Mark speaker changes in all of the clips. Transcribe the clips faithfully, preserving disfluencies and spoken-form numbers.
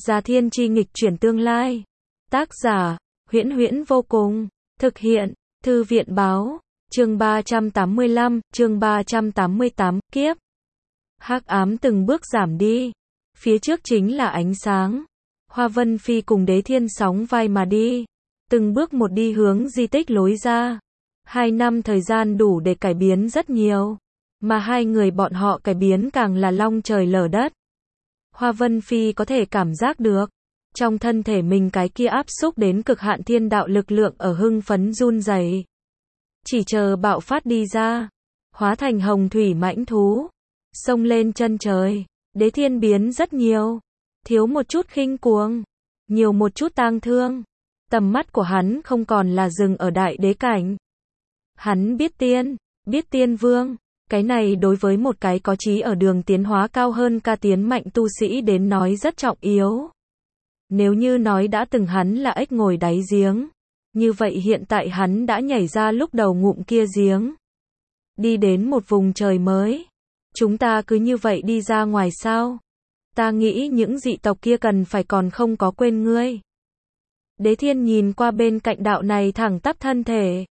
Speaker 1: Gia Thiên Chi nghịch chuyển tương lai. Tác giả, Huyễn Huyễn vô cùng. Thực hiện, Thư viện báo. Chương ba trăm tám mươi lăm, chương ba trăm tám mươi tám, kiếp. Hắc ám từng bước giảm đi. Phía trước chính là ánh sáng. Hoa Vân Phi cùng Đế Thiên sóng vai mà đi. Từng bước một đi hướng di tích lối ra. Hai năm thời gian đủ để cải biến rất nhiều. Mà hai người bọn họ cải biến càng là long trời lở đất. Hoa Vân Phi có thể cảm giác được. Trong thân thể mình cái kia áp xúc đến cực hạn thiên đạo lực lượng ở hưng phấn run rẩy. Chỉ chờ bạo phát đi ra. Hóa thành hồng thủy mãnh thú. Xông lên chân trời. Đế Thiên biến rất nhiều. Thiếu một chút khinh cuồng. Nhiều một chút tang thương. Tầm mắt của hắn không còn là dừng ở đại đế cảnh. Hắn biết tiên, biết tiên vương. Cái này đối với một cái có chí ở đường tiến hóa cao hơn ca tiến mạnh tu sĩ đến nói rất trọng yếu. Nếu như nói đã từng hắn là ếch ngồi đáy giếng, như vậy hiện tại hắn đã nhảy ra lúc đầu ngụm kia giếng. Đi đến một vùng trời mới. Chúng ta cứ như vậy đi ra ngoài sao? Ta nghĩ những dị tộc kia cần phải còn không có quên ngươi. Đế Thiên nhìn qua bên cạnh đạo này thẳng tắp thân thể.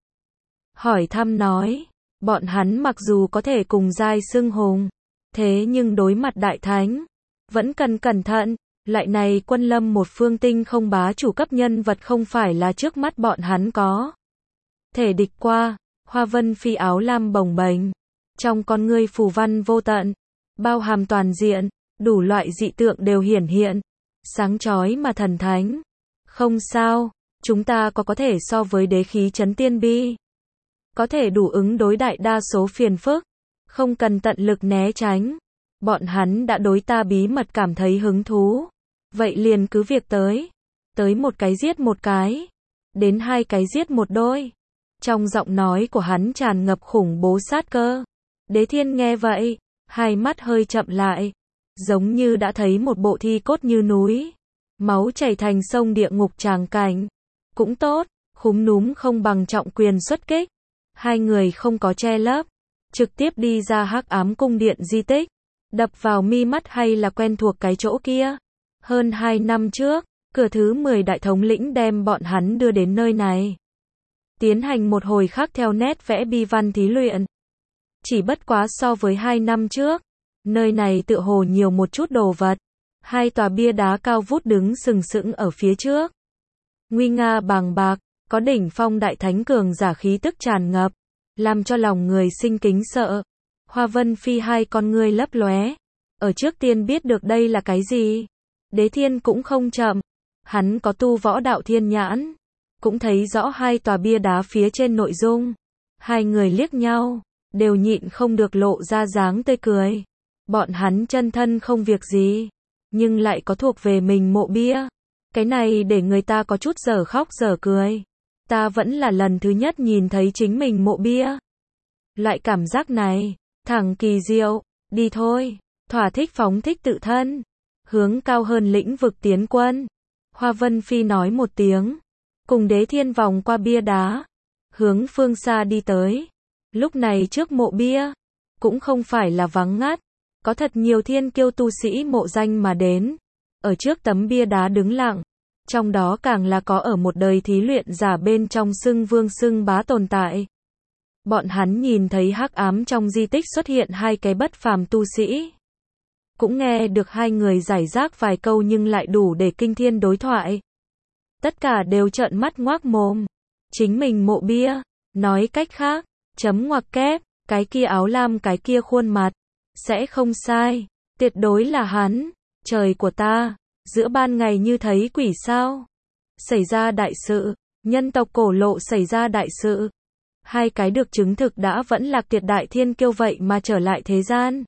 Speaker 1: Hỏi thăm nói, bọn hắn mặc dù có thể cùng giai xưng hùng, thế nhưng đối mặt đại thánh, vẫn cần cẩn thận, lại này quân lâm một phương tinh không bá chủ cấp nhân vật không phải là trước mắt bọn hắn có. Thể địch qua, Hoa Vân Phi áo lam bồng bềnh, trong con ngươi phù văn vô tận, bao hàm toàn diện, đủ loại dị tượng đều hiển hiện, sáng chói mà thần thánh. Không sao, chúng ta có có thể so với đế khí chấn tiên bi. Có thể đủ ứng đối đại đa số phiền phức, không cần tận lực né tránh. Bọn hắn đã đối ta bí mật cảm thấy hứng thú. Vậy liền cứ việc tới. Tới một cái giết một cái. Đến hai cái giết một đôi. Trong giọng nói của hắn tràn ngập khủng bố sát cơ. Đế Thiên nghe vậy, hai mắt hơi chậm lại. Giống như đã thấy một bộ thi cốt như núi. Máu chảy thành sông địa ngục tràng cảnh. Cũng tốt, khúm núm không bằng trọng quyền xuất kích. Hai người không có che lấp. Trực tiếp đi ra hắc ám cung điện di tích. Đập vào mi mắt hay là quen thuộc cái chỗ kia. Hơn hai năm trước, cửa thứ mười đại thống lĩnh đem bọn hắn đưa đến nơi này. Tiến hành một hồi khác theo nét vẽ bi văn thí luyện. Chỉ bất quá so với hai năm trước, nơi này tựa hồ nhiều một chút đồ vật. Hai tòa bia đá cao vút đứng sừng sững ở phía trước. Nguy nga bàng bạc, có đỉnh phong đại thánh cường giả khí tức tràn ngập, làm cho lòng người sinh kính sợ. Hoa Vân Phi hai con ngươi lấp lóe, ở trước tiên biết được đây là cái gì. Đế Thiên cũng không chậm, hắn có tu võ đạo thiên nhãn, cũng thấy rõ hai tòa bia đá phía trên nội dung. Hai người liếc nhau, đều nhịn không được lộ ra dáng tươi cười. Bọn hắn chân thân không việc gì, nhưng lại có thuộc về mình mộ bia. Cái này để người ta có chút dở khóc dở cười. Ta vẫn là lần thứ nhất nhìn thấy chính mình mộ bia. Loại cảm giác này, thẳng kỳ diệu, đi thôi, thỏa thích phóng thích tự thân, hướng cao hơn lĩnh vực tiến quân. Hoa Vân Phi nói một tiếng, cùng Đế Thiên vòng qua bia đá, hướng phương xa đi tới. Lúc này trước mộ bia, cũng không phải là vắng ngắt, có thật nhiều thiên kiêu tu sĩ mộ danh mà đến, ở trước tấm bia đá đứng lặng. Trong đó càng là có ở một đời thí luyện giả bên trong xưng vương xưng bá tồn tại. Bọn hắn nhìn thấy hắc ám trong di tích xuất hiện hai cái bất phàm tu sĩ. Cũng nghe được hai người giải rác vài câu nhưng lại đủ để kinh thiên đối thoại. Tất cả đều trợn mắt ngoác mồm. Chính mình mộ bia, nói cách khác, chấm ngoặc kép, cái kia áo lam cái kia khuôn mặt, sẽ không sai, tuyệt đối là hắn. Trời của ta, giữa ban ngày như thấy quỷ sao? Xảy ra đại sự, nhân tộc cổ lộ xảy ra đại sự. Hai cái được chứng thực đã vẫn là tuyệt đại thiên kiêu vậy mà trở lại thế gian.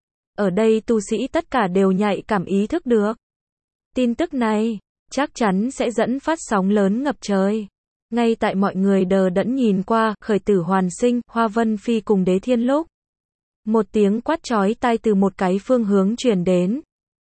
Speaker 1: Ở đây tu sĩ tất cả đều nhạy cảm ý thức được. Tin tức này, chắc chắn sẽ dẫn phát sóng lớn ngập trời. Ngay tại mọi người đờ đẫn nhìn qua, khởi tử hoàn sinh, Hoa Vân Phi cùng Đế Thiên lúc. Một tiếng quát chói tai từ một cái phương hướng truyền đến.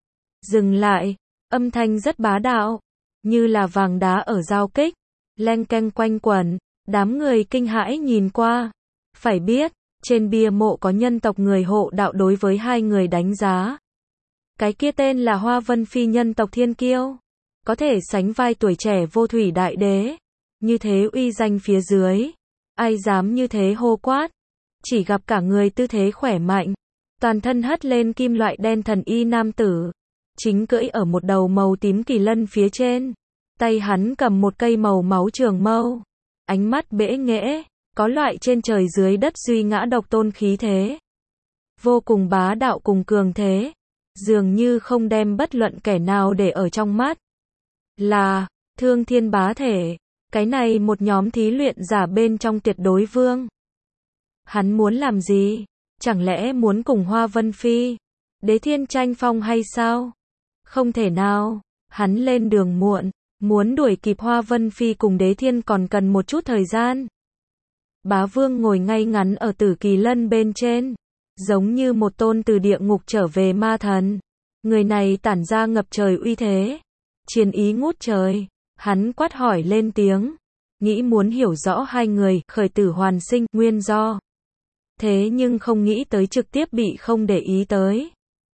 Speaker 1: Dừng lại, âm thanh rất bá đạo, như là vàng đá ở giao kích, leng keng quanh quẩn, đám người kinh hãi nhìn qua. Phải biết, trên bia mộ có nhân tộc người hộ đạo đối với hai người đánh giá. Cái kia tên là Hoa Vân Phi nhân tộc thiên kiêu. Có thể sánh vai tuổi trẻ vô thủy đại đế. Như thế uy danh phía dưới. Ai dám như thế hô quát. Chỉ gặp cả người tư thế khỏe mạnh. Toàn thân hất lên kim loại đen thần y nam tử. Chính cưỡi ở một đầu màu tím kỳ lân phía trên. Tay hắn cầm một cây màu máu trường mâu. Ánh mắt bẽ nghễ. Có loại trên trời dưới đất duy ngã độc tôn khí thế. Vô cùng bá đạo cùng cường thế. Dường như không đem bất luận kẻ nào để ở trong mắt. Là, Thương Thiên bá thể. Cái này một nhóm thí luyện giả bên trong tuyệt đối vương. Hắn muốn làm gì? Chẳng lẽ muốn cùng Hoa Vân Phi, Đế Thiên tranh phong hay sao? Không thể nào, hắn lên đường muộn, muốn đuổi kịp Hoa Vân Phi cùng Đế Thiên còn cần một chút thời gian. Bá Vương ngồi ngay ngắn ở Tử Kỳ Lân bên trên, giống như một tôn từ địa ngục trở về ma thần. Người này tản ra ngập trời uy thế, chiến ý ngút trời. Hắn quát hỏi lên tiếng, nghĩ muốn hiểu rõ hai người khởi tử hoàn sinh nguyên do. Thế nhưng không nghĩ tới trực tiếp bị không để ý tới.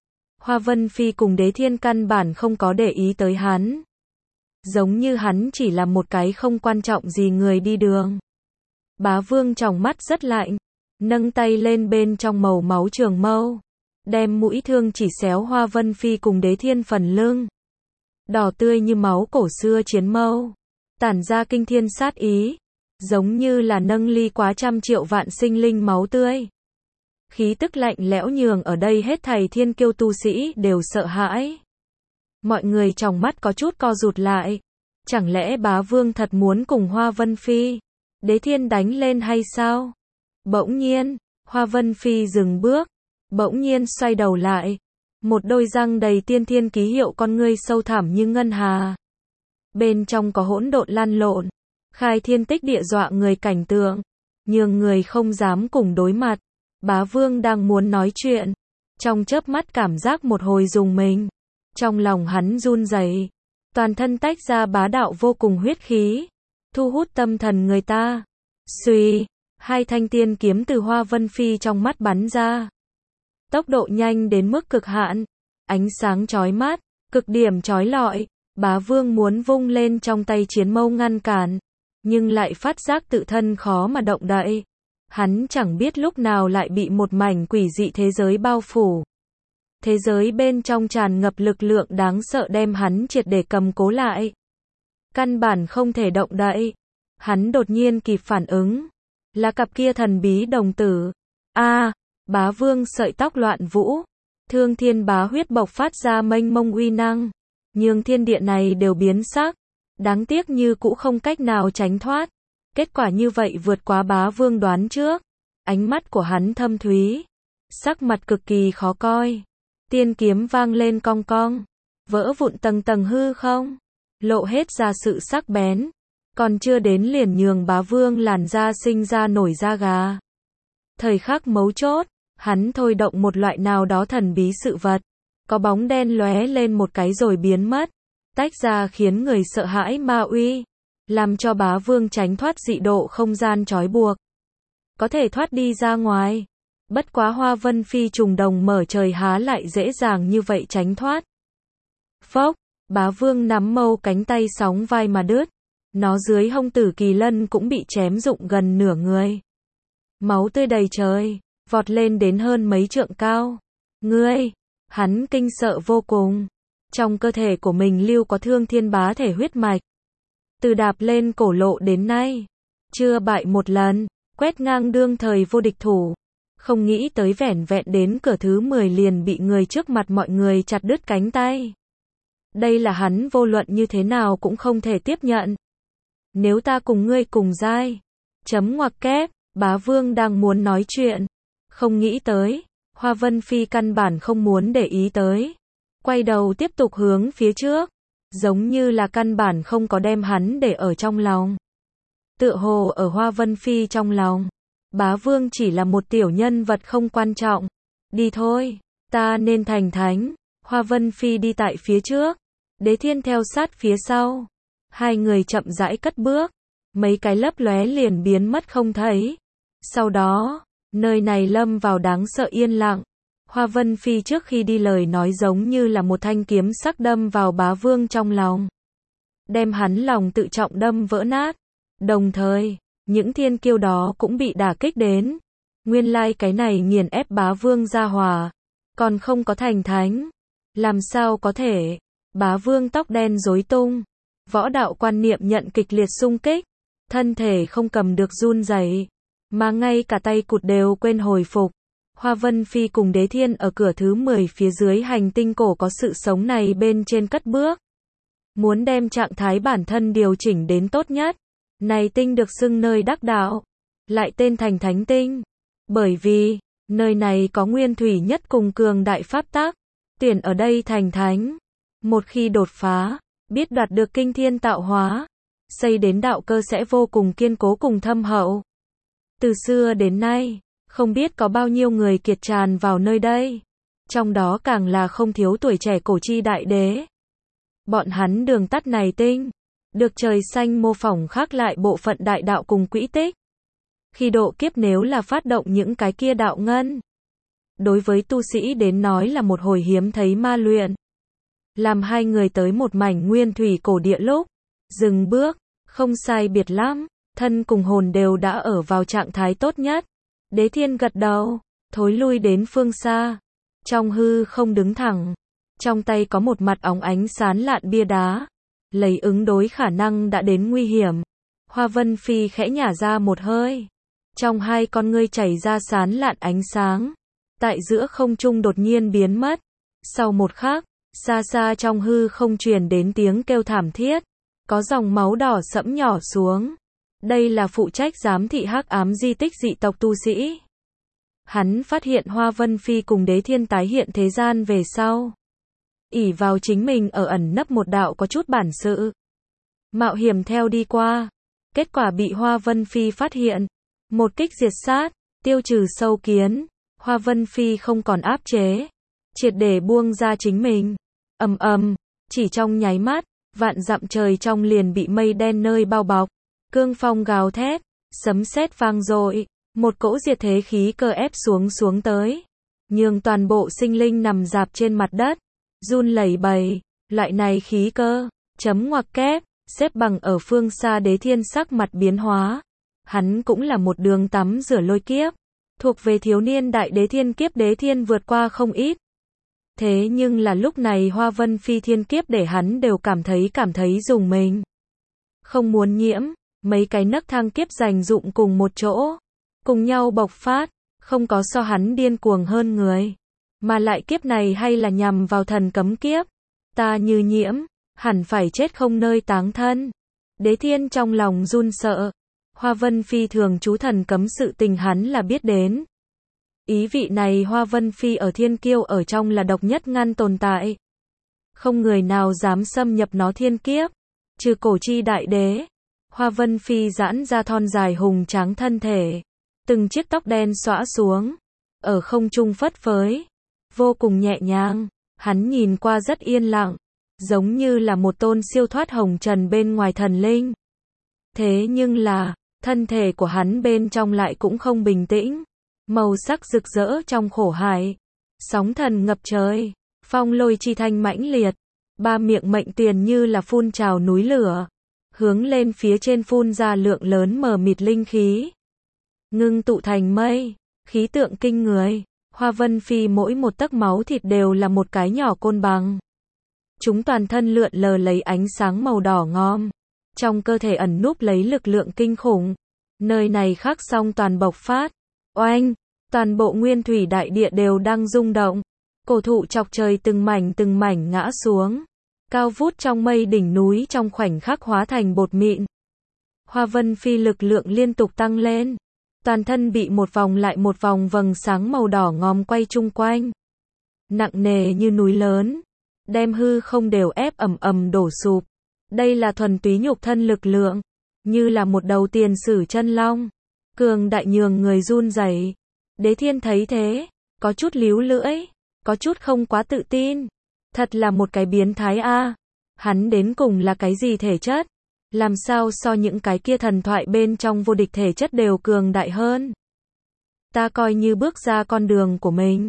Speaker 1: Hoa Vân Phi cùng Đế Thiên căn bản không có để ý tới hắn. Giống như hắn chỉ là một cái không quan trọng gì người đi đường. Bá Vương tròng mắt rất lạnh, nâng tay lên bên trong màu máu trường mâu, đem mũi thương chỉ xéo Hoa Vân Phi cùng Đế Thiên phần lưng. Đỏ tươi như máu cổ xưa chiến mâu, tản ra kinh thiên sát ý, giống như là nâng ly quá trăm triệu vạn sinh linh máu tươi. Khí tức lạnh lẽo nhường ở đây hết thảy thiên kiêu tu sĩ đều sợ hãi. Mọi người trong mắt có chút co rụt lại. Chẳng lẽ Bá Vương thật muốn cùng Hoa Vân Phi, Đế Thiên đánh lên hay sao? Bỗng nhiên, Hoa Vân Phi dừng bước, bỗng nhiên xoay đầu lại. Một đôi răng đầy tiên thiên ký hiệu con ngươi sâu thẳm như ngân hà. Bên trong có hỗn độn lan lộn, khai thiên tích địa dọa người cảnh tượng, nhường người không dám cùng đối mặt. Bá Vương đang muốn nói chuyện, trong chớp mắt cảm giác một hồi rùng mình. Trong lòng hắn run rẩy, toàn thân tách ra bá đạo vô cùng huyết khí, thu hút tâm thần người ta. Xuy, hai thanh tiên kiếm từ Hoa Vân Phi trong mắt bắn ra. Tốc độ nhanh đến mức cực hạn, ánh sáng chói mắt, cực điểm chói lọi. Bá Vương muốn vung lên trong tay chiến mâu ngăn cản, nhưng lại phát giác tự thân khó mà động đậy. Hắn chẳng biết lúc nào lại bị một mảnh quỷ dị thế giới bao phủ. Thế giới bên trong tràn ngập lực lượng đáng sợ đem hắn triệt để cầm cố lại. Căn bản không thể động đậy. Hắn đột nhiên kịp phản ứng. Là cặp kia thần bí đồng tử. A, à, Bá Vương sợi tóc loạn vũ. Thương Thiên bá huyết bộc phát ra mênh mông uy năng. Nhưng thiên địa này đều biến sắc. Đáng tiếc như cũ không cách nào tránh thoát. Kết quả như vậy vượt quá Bá Vương đoán trước. Ánh mắt của hắn thâm thúy. Sắc mặt cực kỳ khó coi. Tiên kiếm vang lên cong cong. Vỡ vụn tầng tầng hư không. Lộ hết ra sự sắc bén. Còn chưa đến liền nhường Bá Vương làn da sinh ra nổi da gà. Thời khắc mấu chốt, hắn thôi động một loại nào đó thần bí sự vật. Có bóng đen lóe lên một cái rồi biến mất. Tách ra khiến người sợ hãi ma uy. Làm cho Bá Vương tránh thoát dị độ không gian trói buộc. Có thể thoát đi ra ngoài. Bất quá Hoa Vân Phi trùng đồng mở trời há lại dễ dàng như vậy tránh thoát. Phốc, Bá Vương nắm mâu cánh tay sóng vai mà đứt. Nó dưới hông Tử Kỳ Lân cũng bị chém rụng gần nửa người. Máu tươi đầy trời, vọt lên đến hơn mấy trượng cao. Ngươi, hắn kinh sợ vô cùng. Trong cơ thể của mình lưu có Thương Thiên bá thể huyết mạch. Từ đạp lên cổ lộ đến nay, chưa bại một lần, quét ngang đương thời vô địch thủ. Không nghĩ tới vẻn vẹn đến cửa thứ mười liền bị người trước mặt mọi người chặt đứt cánh tay. Đây là hắn vô luận như thế nào cũng không thể tiếp nhận. Nếu ta cùng ngươi cùng giai. Chấm ngoặc kép, Bá Vương đang muốn nói chuyện. Không nghĩ tới, Hoa Vân Phi căn bản không muốn để ý tới. Quay đầu tiếp tục hướng phía trước. Giống như là căn bản không có đem hắn để ở trong lòng. Tựa hồ ở Hoa Vân Phi trong lòng. Bá Vương chỉ là một tiểu nhân vật không quan trọng. Đi thôi, ta nên thành thánh. Hoa Vân Phi đi tại phía trước. Đế Thiên theo sát phía sau. Hai người chậm rãi cất bước. Mấy cái lấp lóe liền biến mất không thấy. Sau đó, nơi này lâm vào đáng sợ yên lặng. Hoa Vân Phi trước khi đi lời nói giống như là một thanh kiếm sắc đâm vào bá vương trong lòng. Đem hắn lòng tự trọng đâm vỡ nát. Đồng thời, những thiên kiêu đó cũng bị đả kích đến. Nguyên lai cái này nghiền ép bá vương gia hòa. Còn không có thành thánh. Làm sao có thể? Bá vương tóc đen rối tung. Võ đạo quan niệm nhận kịch liệt xung kích. Thân thể không cầm được run rẩy, mà ngay cả tay cụt đều quên hồi phục. Hoa Vân Phi cùng Đế Thiên ở cửa thứ mười phía dưới hành tinh cổ có sự sống này bên trên cất bước. Muốn đem trạng thái bản thân điều chỉnh đến tốt nhất. Này tinh được xưng nơi đắc đạo, lại tên thành thánh tinh. Bởi vì, nơi này có nguyên thủy nhất cùng cường đại pháp tắc. Tuyển ở đây thành thánh. Một khi đột phá, biết đoạt được kinh thiên tạo hóa, xây đến đạo cơ sẽ vô cùng kiên cố cùng thâm hậu. Từ xưa đến nay, không biết có bao nhiêu người kiệt tràn vào nơi đây. Trong đó càng là không thiếu tuổi trẻ cổ chi đại đế. Bọn hắn đường tắt này tinh, được trời xanh mô phỏng khác lại bộ phận đại đạo cùng quỹ tích. Khi độ kiếp nếu là phát động những cái kia đạo ngân, đối với tu sĩ đến nói là một hồi hiếm thấy ma luyện. Làm hai người tới một mảnh nguyên thủy cổ địa lúc, dừng bước, không sai biệt lắm, thân cùng hồn đều đã ở vào trạng thái tốt nhất. Đế Thiên gật đầu, thối lui đến phương xa, trong hư không đứng thẳng, trong tay có một mặt óng ánh sán lạn bia đá, lấy ứng đối khả năng đã đến nguy hiểm. Hoa Vân Phi khẽ nhả ra một hơi, trong hai con ngươi chảy ra sán lạn ánh sáng, tại giữa không trung đột nhiên biến mất. Sau một khắc, xa xa trong hư không truyền đến tiếng kêu thảm thiết, có dòng máu đỏ sẫm nhỏ xuống. Đây là phụ trách giám thị hắc ám di tích dị tộc tu sĩ. Hắn phát hiện Hoa Vân Phi cùng Đế Thiên tái hiện thế gian về sau. Ỷ vào chính mình ở ẩn nấp một đạo có chút bản sự. Mạo hiểm theo đi qua. Kết quả bị Hoa Vân Phi phát hiện. Một kích diệt sát, tiêu trừ sâu kiến. Hoa Vân Phi không còn áp chế. Triệt để buông ra chính mình. Ầm ầm, chỉ trong nháy mắt, vạn dặm trời trong liền bị mây đen nơi bao bọc. Cương phong gào thét, sấm sét vang dội, một cỗ diệt thế khí cơ ép xuống xuống tới, nhường toàn bộ sinh linh nằm rạp trên mặt đất, run lẩy bẩy. Loại này khí cơ, chấm ngoặc kép, xếp bằng ở phương xa. Đế Thiên sắc mặt biến hóa. Hắn cũng là một đường tắm rửa lôi kiếp, thuộc về thiếu niên đại đế thiên kiếp Đế Thiên vượt qua không ít. Thế nhưng là lúc này Hoa Vân Phi thiên kiếp để hắn đều cảm thấy cảm thấy rùng mình. Không muốn nhiễm. Mấy cái nấc thang kiếp dành dụng cùng một chỗ, cùng nhau bộc phát, không có so hắn điên cuồng hơn người. Mà lại kiếp này hay là nhằm vào thần cấm kiếp. Ta như nhiễm, hẳn phải chết không nơi táng thân. Đế Thiên trong lòng run sợ. Hoa Vân Phi thường chú thần cấm sự tình hắn là biết đến. Ý vị này Hoa Vân Phi ở thiên kiêu ở trong là độc nhất ngăn tồn tại. Không người nào dám xâm nhập nó thiên kiếp, trừ cổ chi đại đế. Hoa Vân Phi giãn ra thon dài hùng tráng thân thể, từng chiếc tóc đen xõa xuống, ở không trung phất phới, vô cùng nhẹ nhàng. Hắn nhìn qua rất yên lặng, giống như là một tôn siêu thoát hồng trần bên ngoài thần linh. Thế nhưng là, thân thể của hắn bên trong lại cũng không bình tĩnh, màu sắc rực rỡ trong khổ hải, sóng thần ngập trời, phong lôi chi thanh mãnh liệt, ba miệng mệnh tiền như là phun trào núi lửa. Hướng lên phía trên phun ra lượng lớn mờ mịt linh khí. Ngưng tụ thành mây, khí tượng kinh người. Hoa Vân Phi mỗi một tấc máu thịt đều là một cái nhỏ côn bằng. Chúng toàn thân lượn lờ lấy ánh sáng màu đỏ ngòm. Trong cơ thể ẩn núp lấy lực lượng kinh khủng. Nơi này khắc song toàn bộc phát. Oanh, toàn bộ nguyên thủy đại địa đều đang rung động. Cổ thụ chọc trời từng mảnh từng mảnh ngã xuống. Cao vút trong mây đỉnh núi trong khoảnh khắc hóa thành bột mịn. Hoa Vân Phi lực lượng liên tục tăng lên. Toàn thân bị một vòng lại một vòng vầng sáng màu đỏ ngòm quay chung quanh. Nặng nề như núi lớn. Đem hư không đều ép ầm ầm đổ sụp. Đây là thuần túy nhục thân lực lượng. Như là một đầu tiền sử chân long. Cường đại nhường người run rẩy. Đế Thiên thấy thế. Có chút líu lưỡi. Có chút không quá tự tin. Thật là một cái biến thái a. À. Hắn đến cùng là cái gì thể chất? Làm sao so những cái kia thần thoại bên trong vô địch thể chất đều cường đại hơn? Ta coi như bước ra con đường của mình.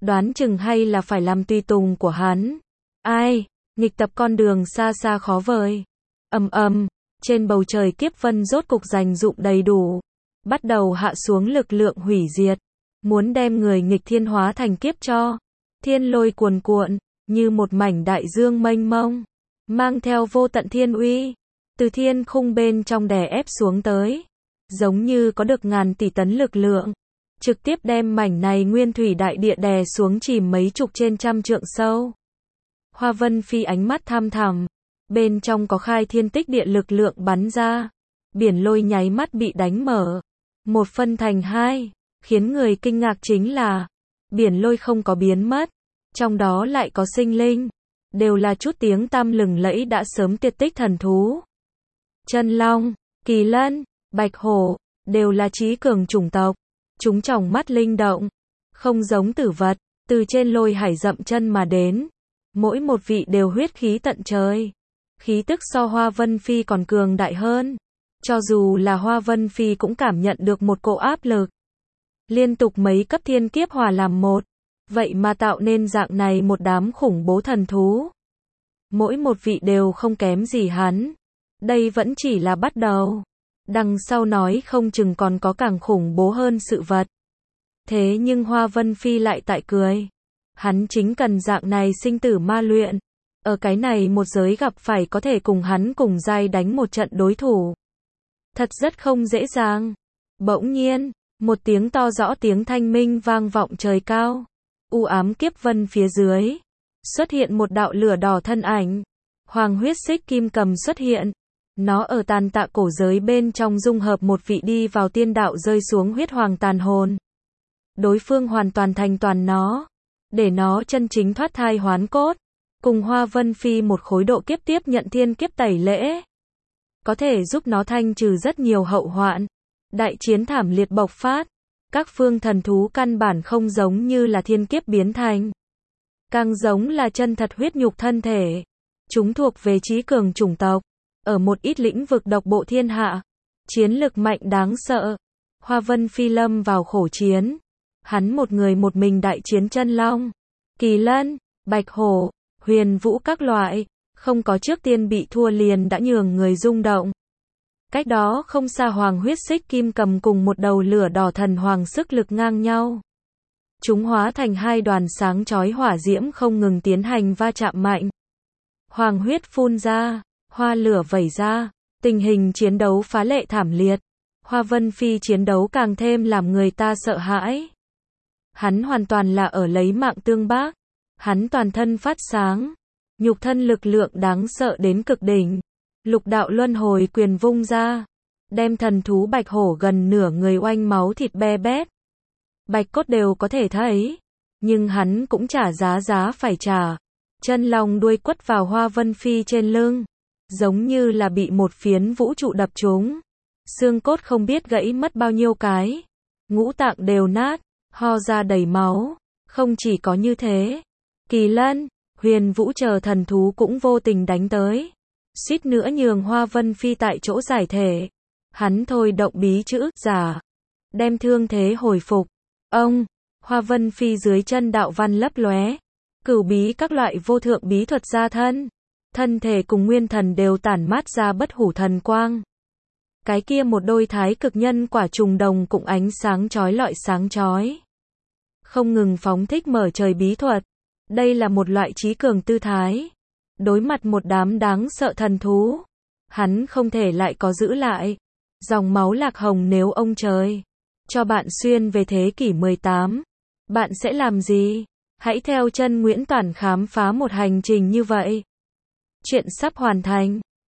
Speaker 1: đoán chừng hay là phải làm tùy tùng của hắn. Ai, nghịch tập con đường xa xa khó vời. Ầm ầm, trên bầu trời kiếp vân rốt cục dành dụm đầy đủ, bắt đầu hạ xuống lực lượng hủy diệt, muốn đem người nghịch thiên hóa thành kiếp cho. Thiên lôi cuồn cuộn, như một mảnh đại dương mênh mông, mang theo vô tận thiên uy, từ thiên khung bên trong đè ép xuống tới, giống như có được ngàn tỷ tấn lực lượng, trực tiếp đem mảnh này nguyên thủy đại địa đè xuống chìm mấy chục trên trăm trượng sâu. Hoa Vân Phi ánh mắt tham thẳm, bên trong có khai thiên tích địa lực lượng bắn ra, biển lôi nháy mắt bị đánh mở, một phân thành hai, khiến người kinh ngạc chính là, biển lôi không có biến mất, trong đó lại có sinh linh, đều là chút tiếng tăm lừng lẫy đã sớm tuyệt tích thần thú. Chân long, kỳ lân, bạch hổ, đều là trí cường chủng tộc, chúng tròng mắt linh động, không giống tử vật, từ trên lôi hải dậm chân mà đến, mỗi một vị đều huyết khí tận trời, khí tức so Hoa Vân Phi còn cường đại hơn, cho dù là Hoa Vân Phi cũng cảm nhận được một cỗ áp lực. Liên tục mấy cấp thiên kiếp hòa làm một, vậy mà tạo nên dạng này một đám khủng bố thần thú. Mỗi một vị đều không kém gì hắn. Đây vẫn chỉ là bắt đầu. Đằng sau nói không chừng còn có càng khủng bố hơn sự vật. Thế nhưng Hoa Vân Phi lại tại cười. Hắn chính cần dạng này sinh tử ma luyện. Ở cái này một giới gặp phải có thể cùng hắn cùng giai đánh một trận đối thủ. Thật rất không dễ dàng. Bỗng nhiên, một tiếng to rõ tiếng thanh minh vang vọng trời cao. U ám kiếp vân phía dưới, xuất hiện một đạo lửa đỏ thân ảnh. Hoàng huyết xích kim cầm xuất hiện. Nó ở tàn tạ cổ giới bên trong dung hợp một vị đi vào tiên đạo rơi xuống huyết hoàng tàn hồn. Đối phương hoàn toàn thành toàn nó, để nó chân chính thoát thai hoán cốt, cùng Hoa Vân Phi một khối độ kiếp tiếp nhận thiên kiếp tẩy lễ. Có thể giúp nó thanh trừ rất nhiều hậu hoạn. Đại chiến thảm liệt bộc phát. Các phương thần thú căn bản không giống như là thiên kiếp biến thành. Càng giống là chân thật huyết nhục thân thể. Chúng thuộc về trí cường chủng tộc. Ở một ít lĩnh vực độc bộ thiên hạ. Chiến lực mạnh đáng sợ. Hoa Vân Phi lâm vào khổ chiến. Hắn một người một mình đại chiến chân long, kỳ lân, bạch hổ, huyền vũ các loại. Không có trước tiên bị thua liền đã nhường người rung động. Cách đó không xa hoàng huyết xích kim cầm cùng một đầu lửa đỏ thần hoàng sức lực ngang nhau. Chúng hóa thành hai đoàn sáng chói hỏa diễm không ngừng tiến hành va chạm mạnh. Hoàng huyết phun ra, hoa lửa vẩy ra, tình hình chiến đấu phá lệ thảm liệt. Hoa Vân Phi chiến đấu càng thêm làm người ta sợ hãi. Hắn hoàn toàn là ở lấy mạng tương bác. Hắn toàn thân phát sáng, nhục thân lực lượng đáng sợ đến cực đỉnh. Lục đạo luân hồi quyền vung ra, đem thần thú bạch hổ gần nửa người oanh máu thịt be bét. Bạch cốt đều có thể thấy, nhưng hắn cũng trả giá giá phải trả. Chân long đuôi quất vào Hoa Vân Phi trên lưng, giống như là bị một phiến vũ trụ đập trúng. Xương cốt không biết gãy mất bao nhiêu cái, ngũ tạng đều nát, ho ra đầy máu. Không chỉ có như thế, kỳ lân, huyền vũ chờ thần thú cũng vô tình đánh tới. Suýt nữa nhường Hoa Vân Phi tại chỗ giải thể. Hắn thôi động bí chữ giả, đem thương thế hồi phục. Ông, Hoa Vân Phi dưới chân đạo văn lấp lóe, cửu bí các loại vô thượng bí thuật ra thân, thân thể cùng nguyên thần đều tản mát ra bất hủ thần quang. Cái kia một đôi thái cực nhân quả trùng đồng cũng ánh sáng chói lọi sáng chói, không ngừng phóng thích mở trời bí thuật. Đây là một loại trí cường tư thái. Đối mặt một đám đáng sợ thần thú, hắn không thể lại có giữ lại. Dòng máu lạc hồng nếu ông trời cho bạn xuyên về thế kỷ mười tám, bạn sẽ làm gì? Hãy theo chân Nguyễn Toản khám phá một hành trình như vậy. Chuyện sắp hoàn thành.